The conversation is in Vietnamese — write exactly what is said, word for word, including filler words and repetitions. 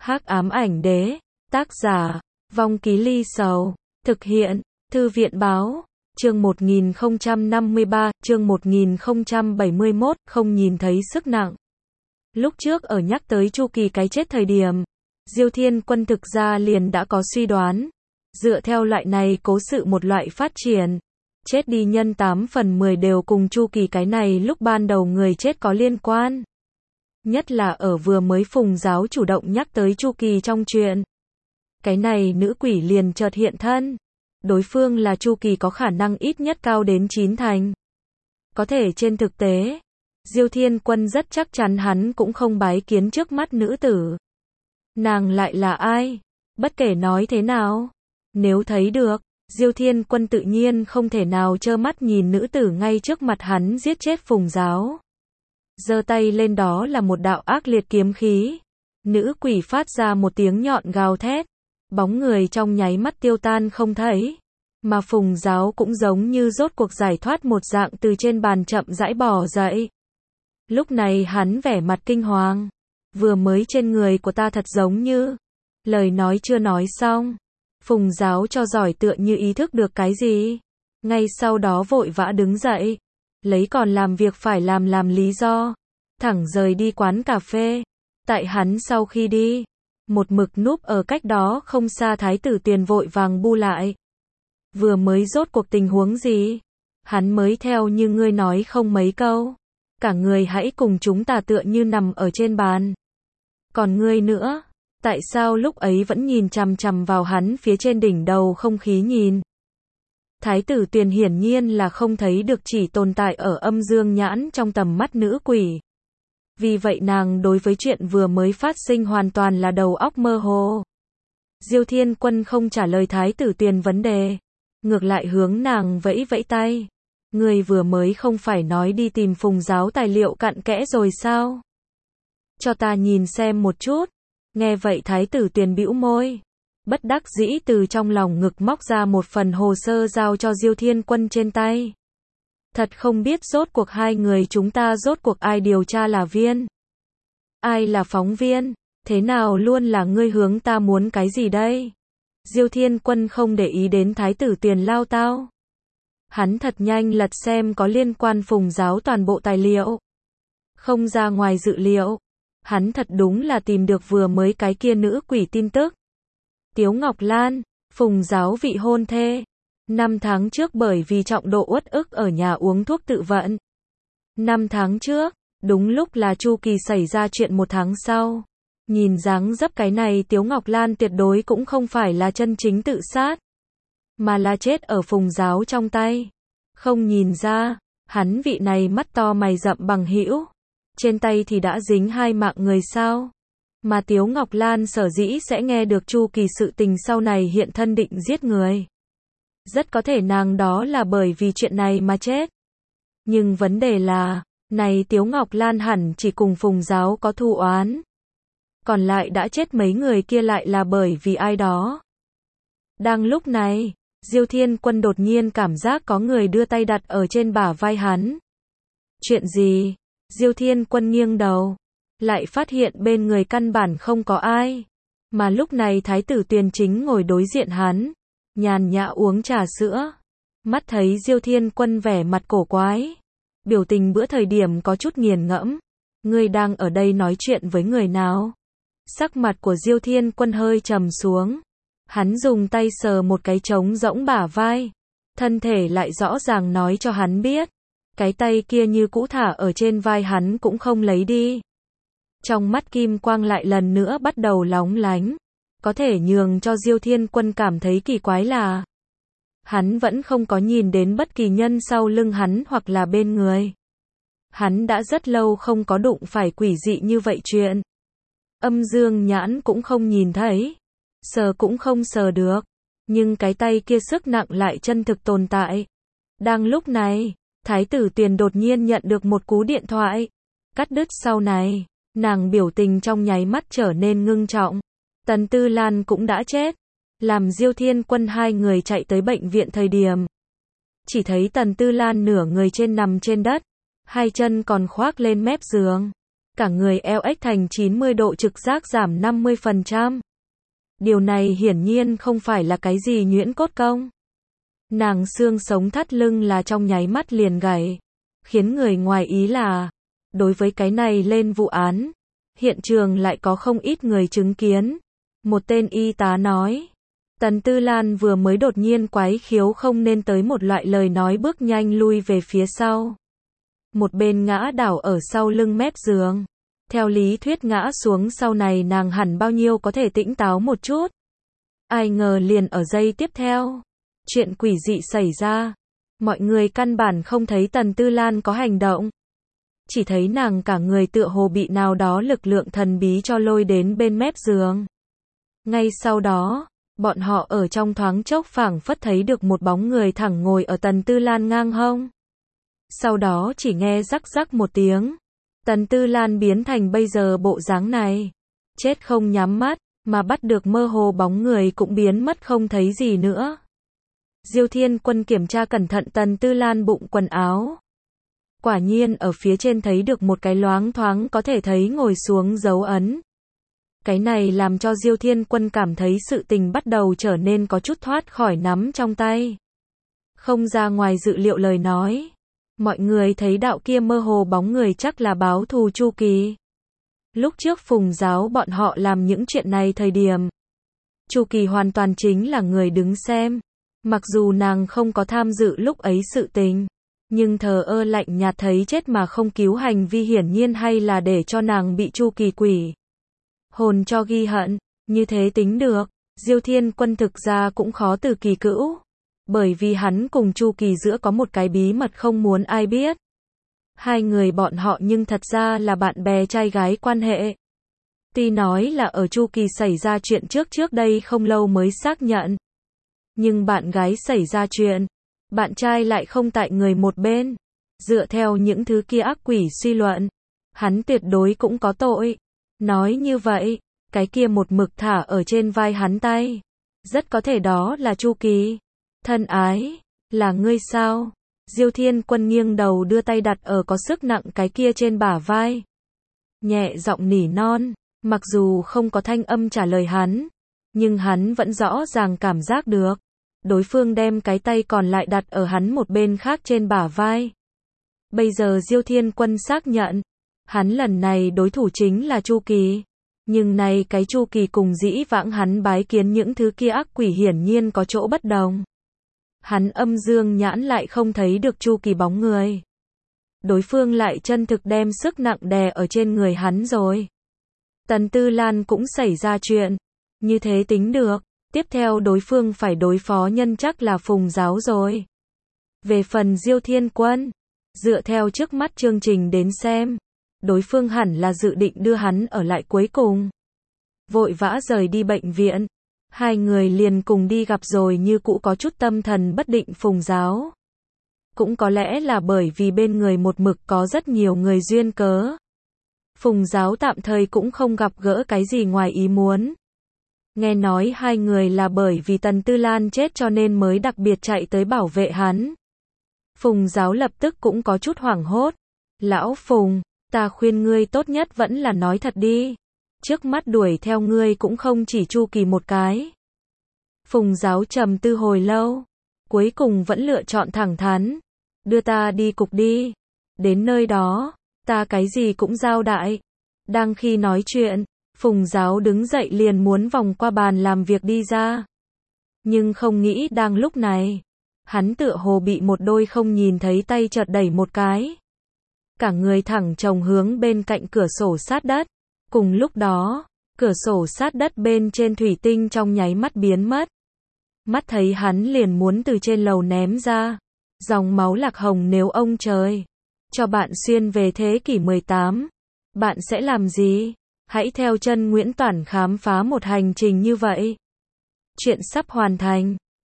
Hắc ám ảnh đế, tác giả, Vong Ký Ly Sầu, thực hiện, Thư viện báo, chương một nghìn không trăm năm mươi ba, chương một nghìn không trăm bảy mươi mốt, không nhìn thấy sức nặng. Lúc trước ở nhắc tới chu kỳ cái chết thời điểm, Diêu Thiên Quân thực ra liền đã có suy đoán. Dựa theo loại này cố sự một loại phát triển, chết đi nhân tám phần mười đều cùng chu kỳ cái này lúc ban đầu người chết có liên quan. Nhất là ở vừa mới Phùng giáo chủ động nhắc tới chu kỳ trong chuyện. Cái này nữ quỷ liền chợt hiện thân. Đối phương là chu kỳ có khả năng ít nhất cao đến chín thành. Có thể trên thực tế, Diêu Thiên Quân rất chắc chắn hắn cũng không bái kiến trước mắt nữ tử. Nàng lại là ai? Bất kể nói thế nào, nếu thấy được, Diêu Thiên Quân tự nhiên không thể nào trơ mắt nhìn nữ tử ngay trước mặt hắn giết chết Phùng giáo. Giơ tay lên đó là một đạo ác liệt kiếm khí. Nữ quỷ phát ra một tiếng nhọn gào thét. Bóng người trong nháy mắt tiêu tan không thấy. Mà Phùng giáo cũng giống như rốt cuộc giải thoát một dạng từ trên bàn chậm rãi bò dậy. Lúc này hắn vẻ mặt kinh hoàng. Vừa mới trên người của ta thật giống như. Lời nói chưa nói xong. Phùng giáo cho giỏi tựa như ý thức được cái gì. Ngay sau đó vội vã đứng dậy. Lấy còn làm việc phải làm làm lý do. Thẳng rời đi quán cà phê. Tại hắn sau khi đi. Một mực núp ở cách đó không xa Thái tử Tuyền vội vàng bu lại. Vừa mới rốt cuộc tình huống gì? Hắn mới theo như ngươi nói không mấy câu. Cả người hãy cùng chúng ta tựa như nằm ở trên bàn. Còn ngươi nữa? Tại sao lúc ấy vẫn nhìn chằm chằm vào hắn phía trên đỉnh đầu không khí nhìn? Thái tử Tuyền hiển nhiên là không thấy được chỉ tồn tại ở âm dương nhãn trong tầm mắt nữ quỷ. Vì vậy nàng đối với chuyện vừa mới phát sinh hoàn toàn là đầu óc mơ hồ. Diêu Thiên Quân không trả lời Thái tử Tuyền vấn đề. Ngược lại hướng nàng vẫy vẫy tay. Người vừa mới không phải nói đi tìm Phùng giáo tài liệu cặn kẽ rồi sao? Cho ta nhìn xem một chút. Nghe vậy Thái tử Tuyền bĩu môi. Bất đắc dĩ từ trong lòng ngực móc ra một phần hồ sơ giao cho Diêu Thiên Quân trên tay. Thật không biết rốt cuộc hai người chúng ta rốt cuộc ai điều tra là viên. Ai là phóng viên, thế nào luôn là ngươi hướng ta muốn cái gì đây? Diêu Thiên Quân không để ý đến Thái tử Tuyền lao tao. Hắn thật nhanh lật xem có liên quan Phùng giáo toàn bộ tài liệu. Không ra ngoài dự liệu. Hắn thật đúng là tìm được vừa mới cái kia nữ quỷ tin tức. Tiếu Ngọc Lan, Phùng giáo vị hôn thê. Năm tháng trước bởi vì trọng độ uất ức ở nhà uống thuốc tự vận. Năm tháng trước, đúng lúc là chu kỳ xảy ra chuyện một tháng sau. Nhìn dáng dấp cái này Tiếu Ngọc Lan tuyệt đối cũng không phải là chân chính tự sát. Mà là chết ở Phùng giáo trong tay. Không nhìn ra, hắn vị này mắt to mày rậm bằng hữu. Trên tay thì đã dính hai mạng người sao. Mà Tiếu Ngọc Lan sở dĩ sẽ nghe được chu kỳ sự tình sau này hiện thân định giết người. Rất có thể nàng đó là bởi vì chuyện này mà chết. Nhưng vấn đề là, này Tiếu Ngọc Lan hẳn chỉ cùng Phùng giáo có thù oán. Còn lại đã chết mấy người kia lại là bởi vì ai đó. Đang lúc này, Diêu Thiên Quân đột nhiên cảm giác có người đưa tay đặt ở trên bả vai hắn. Chuyện gì? Diêu Thiên Quân nghiêng đầu. Lại phát hiện bên người căn bản không có ai. Mà lúc này Thái tử Tuyền chính ngồi đối diện hắn. Nhàn nhã uống trà sữa. Mắt thấy Diêu Thiên Quân vẻ mặt cổ quái. Biểu tình bữa thời điểm có chút nghiền ngẫm. Ngươi đang ở đây nói chuyện với người nào? Sắc mặt của Diêu Thiên Quân hơi trầm xuống. Hắn dùng tay sờ một cái trống rỗng bả vai. Thân thể lại rõ ràng nói cho hắn biết. Cái tay kia như cũ thả ở trên vai hắn cũng không lấy đi. Trong mắt kim quang lại lần nữa bắt đầu lóng lánh. Có thể nhường cho Diêu Thiên Quân cảm thấy kỳ quái là hắn vẫn không có nhìn đến bất kỳ nhân sau lưng hắn hoặc là bên người. Hắn đã rất lâu không có đụng phải quỷ dị như vậy chuyện. Âm dương nhãn cũng không nhìn thấy. Sờ cũng không sờ được. Nhưng cái tay kia sức nặng lại chân thực tồn tại. Đang lúc này, Thái tử Tuyền đột nhiên nhận được một cú điện thoại. Cắt đứt sau này, nàng biểu tình trong nháy mắt trở nên ngưng trọng. Tần Tư Lan cũng đã chết. Làm Diêu Thiên Quân hai người chạy tới bệnh viện thời điểm. Chỉ thấy Tần Tư Lan nửa người trên nằm trên đất. Hai chân còn khoác lên mép giường. cả người eo ếch thành chín mươi độ, trực giác giảm năm mươi phần trăm. Điều này hiển nhiên không phải là cái gì nhuyễn cốt công. Nàng xương sống thắt lưng là trong nháy mắt liền gãy. Khiến người ngoài ý là, đối với cái này lên vụ án, hiện trường lại có không ít người chứng kiến. Một tên y tá nói, Tần Tư Lan vừa mới đột nhiên quái khiếu không nên tới một loại lời nói, bước nhanh lui về phía sau. Một bên ngã đảo ở sau lưng mép giường. Theo lý thuyết ngã xuống sau này nàng hẳn bao nhiêu có thể tỉnh táo một chút. Ai ngờ liền ở giây tiếp theo, chuyện quỷ dị xảy ra. Mọi người căn bản không thấy Tần Tư Lan có hành động. Chỉ thấy nàng cả người tựa hồ bị nào đó lực lượng thần bí cho lôi đến bên mép giường. Ngay sau đó, bọn họ ở trong thoáng chốc phảng phất thấy được một bóng người thẳng ngồi ở Tần Tư Lan ngang hông. Sau đó chỉ nghe rắc rắc một tiếng. Tần Tư Lan biến thành bây giờ bộ dáng này. Chết không nhắm mắt, mà bắt được mơ hồ bóng người cũng biến mất không thấy gì nữa. Diêu Thiên Quân kiểm tra cẩn thận Tần Tư Lan bụng quần áo. Quả nhiên ở phía trên thấy được một cái loáng thoáng có thể thấy ngồi xuống dấu ấn. Cái này làm cho Diêu Thiên Quân cảm thấy sự tình bắt đầu trở nên có chút thoát khỏi nắm trong tay. Không ra ngoài dự liệu lời nói. Mọi người thấy đạo kia mơ hồ bóng người chắc là báo thù Chu Kỳ. Lúc trước Phùng Giáo bọn họ làm những chuyện này thời điểm, Chu Kỳ hoàn toàn chính là người đứng xem. Mặc dù nàng không có tham dự lúc ấy sự tình, nhưng thờ ơ lạnh nhạt thấy chết mà không cứu hành vi hiển nhiên hay là để cho nàng bị Chu Kỳ quỷ hồn cho ghi hận. Như thế tính được, Diêu Thiên Quân thực ra cũng khó từ kỳ cữu. Bởi vì hắn cùng Chu Kỳ giữa có một cái bí mật không muốn ai biết. Hai người bọn họ nhưng thật ra là bạn bè trai gái quan hệ. Tuy nói là ở Chu Kỳ xảy ra chuyện trước trước đây không lâu mới xác nhận. Nhưng bạn gái xảy ra chuyện, bạn trai lại không tại người một bên. Dựa theo những thứ kia ác quỷ suy luận, hắn tuyệt đối cũng có tội. Nói như vậy, cái kia một mực thả ở trên vai hắn tay, rất có thể đó là Chu Kỳ. Thân ái, là ngươi sao? Diêu Thiên Quân nghiêng đầu đưa tay đặt ở có sức nặng cái kia trên bả vai. Nhẹ giọng nỉ non, mặc dù không có thanh âm trả lời hắn, nhưng hắn vẫn rõ ràng cảm giác được. Đối phương đem cái tay còn lại đặt ở hắn một bên khác trên bả vai. Bây giờ Diêu Thiên Quân xác nhận, hắn lần này đối thủ chính là Chu Kỳ. Nhưng này cái Chu Kỳ cùng dĩ vãng hắn bái kiến những thứ kia ác quỷ hiển nhiên có chỗ bất đồng. Hắn âm dương nhãn lại không thấy được Chu Kỳ bóng người. Đối phương lại chân thực đem sức nặng đè ở trên người hắn rồi. Tần Tư Lan cũng xảy ra chuyện. Như thế tính được, tiếp theo đối phương phải đối phó nhân chắc là Phùng Giáo rồi. Về phần Diêu Thiên Quân, dựa theo trước mắt chương trình đến xem, đối phương hẳn là dự định đưa hắn ở lại cuối cùng. Vội vã rời đi bệnh viện. Hai người liền cùng đi gặp rồi như cũ có chút tâm thần bất định Phùng Giáo. Cũng có lẽ là bởi vì bên người một mực có rất nhiều người duyên cớ. Phùng Giáo tạm thời cũng không gặp gỡ cái gì ngoài ý muốn. Nghe nói hai người là bởi vì Tần Tư Lan chết cho nên mới đặc biệt chạy tới bảo vệ hắn. Phùng Giáo lập tức cũng có chút hoảng hốt. Lão Phùng, ta khuyên ngươi tốt nhất vẫn là nói thật đi. Trước mắt đuổi theo ngươi cũng không chỉ Chu Kỳ một cái. Phùng Giáo trầm tư hồi lâu, cuối cùng vẫn lựa chọn thẳng thắn. Đưa ta đi cục đi. Đến nơi đó, ta cái gì cũng giao đại. Đang khi nói chuyện, Phùng Giáo đứng dậy liền muốn vòng qua bàn làm việc đi ra. Nhưng không nghĩ đang lúc này, hắn tựa hồ bị một đôi không nhìn thấy tay chợt đẩy một cái. Cả người thẳng chồng hướng bên cạnh cửa sổ sát đất. Cùng lúc đó, cửa sổ sát đất bên trên thủy tinh trong nháy mắt biến mất. Mắt thấy hắn liền muốn từ trên lầu ném ra. Dòng máu lạc hồng, nếu ông trời cho bạn xuyên về thế kỷ mười tám, bạn sẽ làm gì? Hãy theo chân Nguyễn Toản khám phá một hành trình như vậy. Chuyện sắp hoàn thành.